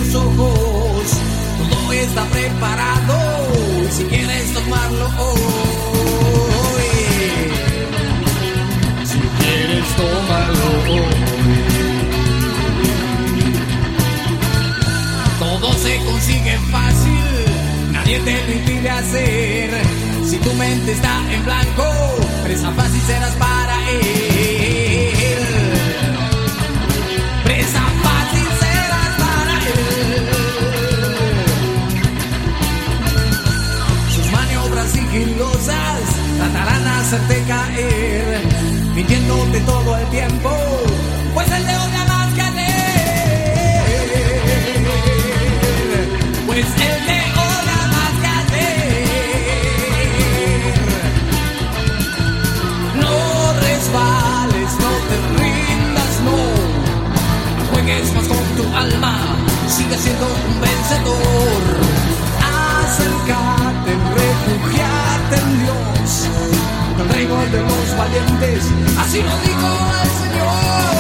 tus ojos, todo está preparado. Si quieres tomarlo hoy, si quieres tomarlo hoy, todo se consigue fácil, nadie te lo impide hacer. Si tu mente está en blanco, presa fácil serás para él. Presa fácil serás para él. Sus maniobras sigilosas tratarán de hacerte caer, mintiéndote todo el tiempo, pues él te odia más que ayer. Pues él te odia más que ayer. No resbales, no te rindas, no juegues más con tu alma, sigue siendo un vencedor. Acércate, refugiate en Dios, el reino de los valientes, así lo dijo el Señor.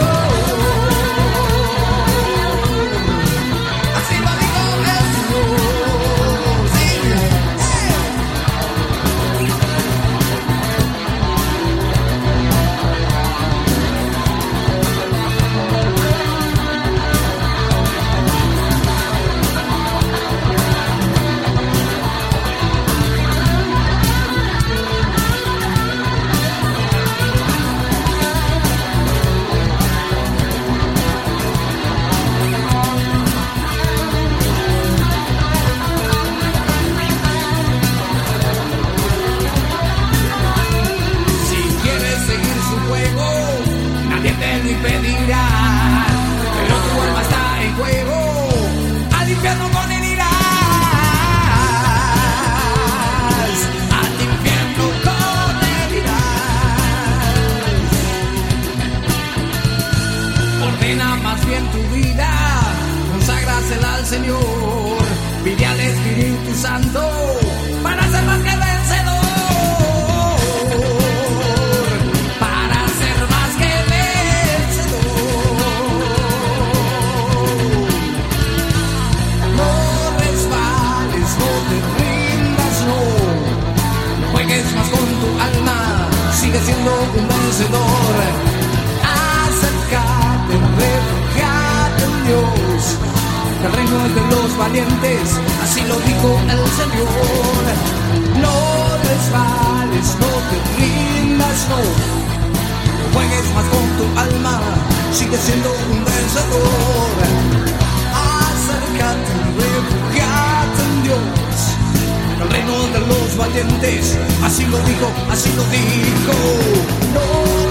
Impedirá, pero tu alma está en juego, al infierno con él irás, al infierno con él irás. Ordena más bien tu vida, conságrasela al Señor, pide al Espíritu Santo para ser más que vencedor. Más con tu alma, sigue siendo un vencedor. Acércate, refugiate en Dios, el reino es de los valientes, así lo dijo el Señor. No resbales, no te rindas, no juegues más con tu alma, sigue siendo un vencedor. Acércate, refugiate en Dios, el reino de los valientes, así lo dijo, así lo dijo. No